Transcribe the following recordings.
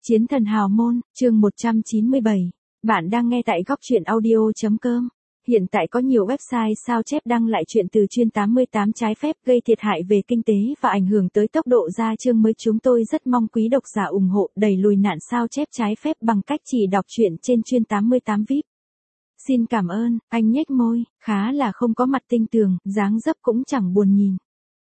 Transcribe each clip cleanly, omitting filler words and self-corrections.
Chiến thần hào môn, chương 197. Bạn đang nghe tại góc truyện audio.com. Hiện tại có nhiều website sao chép đăng lại chuyện từ chuyên 88 trái phép gây thiệt hại về kinh tế và ảnh hưởng tới tốc độ ra chương mới. Chúng tôi rất mong quý độc giả ủng hộ đẩy lùi nạn sao chép trái phép bằng cách chỉ đọc truyện trên chuyên 88 VIP. Xin cảm ơn. Anh nhếch môi, khá là không có mặt tinh tường, dáng dấp cũng chẳng buồn nhìn.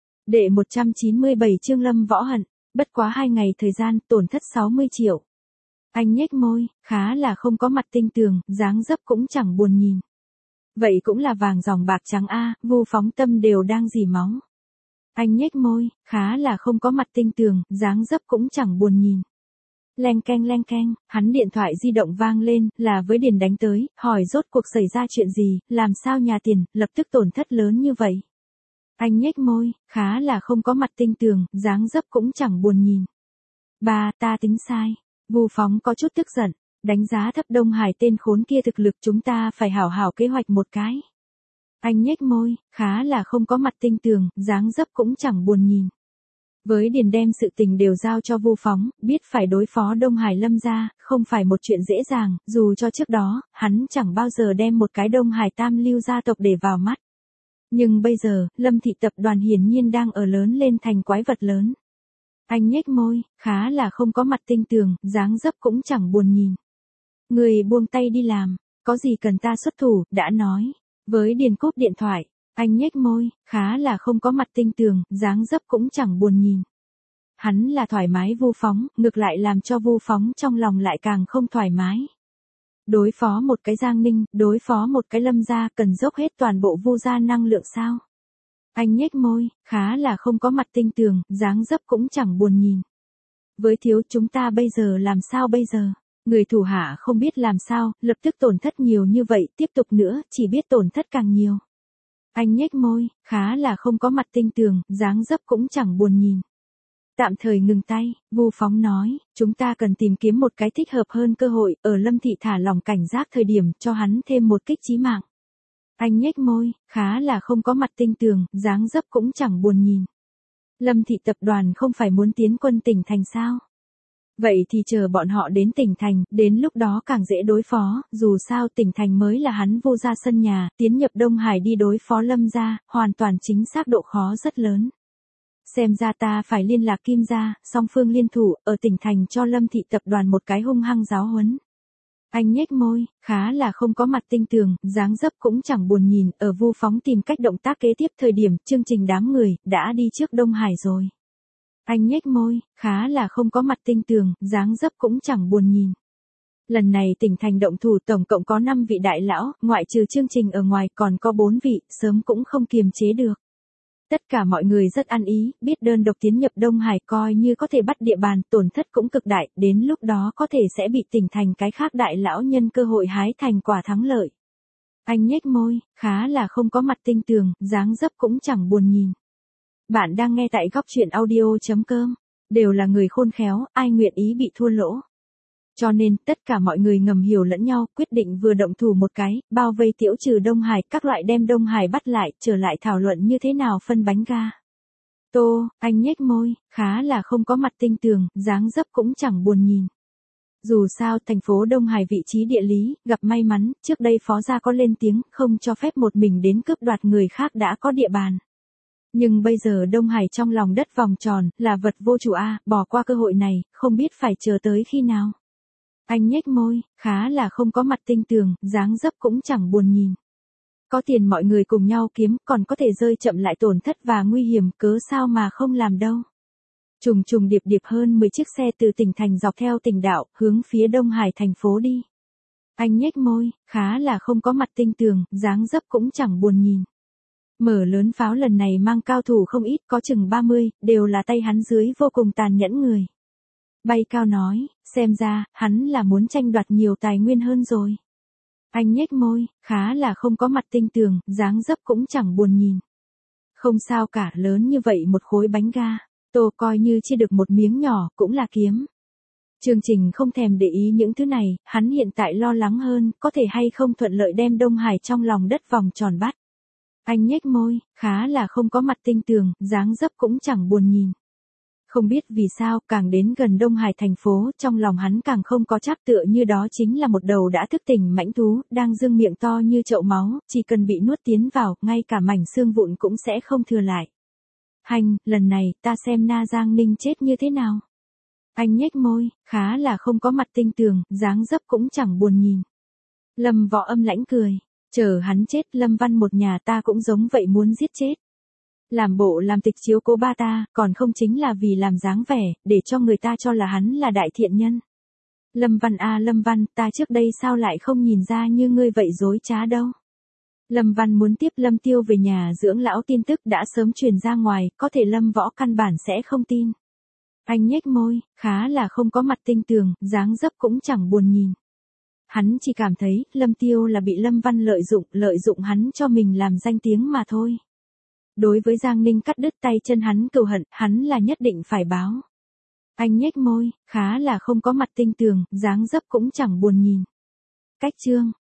Đệ 197 chương Lâm Võ Hận. Bất quá 2 ngày thời gian, tổn thất 60 triệu. Anh nhếch môi, khá là không có mặt tinh tường, dáng dấp cũng chẳng buồn nhìn. Vậy cũng là vàng dòng bạc trắng a, Vu Phóng Tâm đều đang dỉ máu. Anh nhếch môi, khá là không có mặt tinh tường, dáng dấp cũng chẳng buồn nhìn. Leng keng, hắn điện thoại di động vang lên, là với Điền đánh tới, hỏi rốt cuộc xảy ra chuyện gì, làm sao nhà tiền, lập tức tổn thất lớn như vậy. Anh nhếch môi, khá là không có mặt tinh tường, dáng dấp cũng chẳng buồn nhìn. Ba, ta tính sai. Vu Phóng có chút tức giận, đánh giá thấp Đông Hải tên khốn kia thực lực, chúng ta phải hảo hảo kế hoạch một cái. Anh nhếch môi, khá là không có mặt tinh tường, dáng dấp cũng chẳng buồn nhìn. Với Điền đem sự tình đều giao cho Vu Phóng, biết phải đối phó Đông Hải Lâm gia, không phải một chuyện dễ dàng, dù cho trước đó, hắn chẳng bao giờ đem một cái Đông Hải Tam Lưu gia tộc để vào mắt. Nhưng bây giờ, Lâm thị tập đoàn hiển nhiên đang ở lớn lên thành quái vật lớn. Anh nhếch môi, khá là không có mặt tinh tường, dáng dấp cũng chẳng buồn nhìn. Người buông tay đi làm, có gì cần ta xuất thủ, đã nói. Với Điền cúp điện thoại, anh nhếch môi, khá là không có mặt tinh tường, dáng dấp cũng chẳng buồn nhìn. Hắn là thoải mái Vu Phóng, ngược lại làm cho Vu Phóng trong lòng lại càng không thoải mái. Đối phó một cái Giang Ninh, đối phó một cái Lâm gia, cần dốc hết toàn bộ Vu gia năng lượng sao? Anh nhếch môi, khá là không có mặt tinh tường, dáng dấp cũng chẳng buồn nhìn. Với thiếu chúng ta bây giờ làm sao bây giờ? Người thủ hạ không biết làm sao, lập tức tổn thất nhiều như vậy, tiếp tục nữa, chỉ biết tổn thất càng nhiều. Anh nhếch môi, khá là không có mặt tinh tường, dáng dấp cũng chẳng buồn nhìn. Tạm thời ngừng tay, Vu Phóng nói, chúng ta cần tìm kiếm một cái thích hợp hơn cơ hội, ở Lâm thị thả lòng cảnh giác thời điểm, cho hắn thêm một kích chí mạng. Anh nhếch môi, khá là không có mặt tinh tường, dáng dấp cũng chẳng buồn nhìn. Lâm thị tập đoàn không phải muốn tiến quân tỉnh thành sao? Vậy thì chờ bọn họ đến tỉnh thành, đến lúc đó càng dễ đối phó, dù sao tỉnh thành mới là hắn Vu gia sân nhà, tiến nhập Đông Hải đi đối phó Lâm gia, hoàn toàn chính xác độ khó rất lớn. Xem ra ta phải liên lạc Kim gia, song phương liên thủ, ở tỉnh thành cho Lâm thị tập đoàn một cái hung hăng giáo huấn. Anh nhếch môi, khá là không có mặt tinh tường, dáng dấp cũng chẳng buồn nhìn, ở Vu Phóng tìm cách động tác kế tiếp thời điểm, chương trình đám người, đã đi trước Đông Hải rồi. Anh nhếch môi, khá là không có mặt tinh tường, dáng dấp cũng chẳng buồn nhìn. Lần này tỉnh thành động thủ tổng cộng có 5 vị đại lão, ngoại trừ chương trình ở ngoài còn có 4 vị, sớm cũng không kiềm chế được. Tất cả mọi người rất ăn ý, biết đơn độc tiến nhập Đông Hải coi như có thể bắt địa bàn, tổn thất cũng cực đại, đến lúc đó có thể sẽ bị tỉnh thành cái khác đại lão nhân cơ hội hái thành quả thắng lợi. Anh nhếch môi, khá là không có mặt tinh tường, dáng dấp cũng chẳng buồn nhìn. Bạn đang nghe tại góc truyện audio.com, đều là người khôn khéo, ai nguyện ý bị thua lỗ. Cho nên, tất cả mọi người ngầm hiểu lẫn nhau, quyết định vừa động thủ một cái, bao vây Tiễu Trừ Đông Hải, các loại đem Đông Hải bắt lại, trở lại thảo luận như thế nào phân bánh ga. Tô, anh nhếch môi, khá là không có mặt tinh tường, dáng dấp cũng chẳng buồn nhìn. Dù sao, thành phố Đông Hải vị trí địa lý, gặp may mắn, trước đây phó gia có lên tiếng, không cho phép một mình đến cướp đoạt người khác đã có địa bàn. Nhưng bây giờ Đông Hải trong lòng đất vòng tròn, là vật vô chủ a, bỏ qua cơ hội này, không biết phải chờ tới khi nào. Anh nhếch môi, khá là không có mặt tinh tường, dáng dấp cũng chẳng buồn nhìn. Có tiền mọi người cùng nhau kiếm, còn có thể rơi chậm lại tổn thất và nguy hiểm, cớ sao mà không làm đâu. Trùng trùng điệp điệp hơn 10 chiếc xe từ tỉnh thành dọc theo tỉnh đạo, hướng phía Đông Hải thành phố đi. Anh nhếch môi, khá là không có mặt tinh tường, dáng dấp cũng chẳng buồn nhìn. Mở lớn pháo lần này mang cao thủ không ít, có chừng 30, đều là tay hắn dưới vô cùng tàn nhẫn người. Bay cao nói, xem ra, hắn là muốn tranh đoạt nhiều tài nguyên hơn rồi. Anh nhếch môi, khá là không có mặt tinh tường, dáng dấp cũng chẳng buồn nhìn. Không sao cả, lớn như vậy một khối bánh ga, Tô coi như chia được một miếng nhỏ, cũng là kiếm. Chương trình không thèm để ý những thứ này, hắn hiện tại lo lắng hơn, có thể hay không thuận lợi đem Đông Hải trong lòng đất vòng tròn bắt. Anh nhếch môi, khá là không có mặt tinh tường, dáng dấp cũng chẳng buồn nhìn. Không biết vì sao, càng đến gần Đông Hải thành phố, trong lòng hắn càng không có chắc, tựa như đó chính là một đầu đã thức tỉnh mãnh thú, đang dương miệng to như chậu máu, chỉ cần bị nuốt tiến vào, ngay cả mảnh xương vụn cũng sẽ không thừa lại. Hành, lần này, ta xem Na Giang Ninh chết như thế nào. Anh nhếch môi, khá là không có mặt tinh tường, dáng dấp cũng chẳng buồn nhìn. Lâm Võ âm lãnh cười, chờ hắn chết, Lâm Văn một nhà ta cũng giống vậy muốn giết chết. Làm bộ làm tịch chiếu cố ba ta, còn không chính là vì làm dáng vẻ, để cho người ta cho là hắn là đại thiện nhân. Lâm Văn à Lâm Văn, ta trước đây sao lại không nhìn ra như ngươi vậy dối trá đâu. Lâm Văn muốn tiếp Lâm Tiêu về nhà dưỡng lão tin tức đã sớm truyền ra ngoài, có thể Lâm Võ căn bản sẽ không tin. Anh nhếch môi, khá là không có mặt tinh tường, dáng dấp cũng chẳng buồn nhìn. Hắn chỉ cảm thấy, Lâm Tiêu là bị Lâm Văn lợi dụng hắn cho mình làm danh tiếng mà thôi. Đối với Giang Ninh cắt đứt tay chân hắn cừu hận, hắn là nhất định phải báo. Anh nhếch môi, khá là không có mặt tinh tường, dáng dấp cũng chẳng buồn nhìn. Cách chương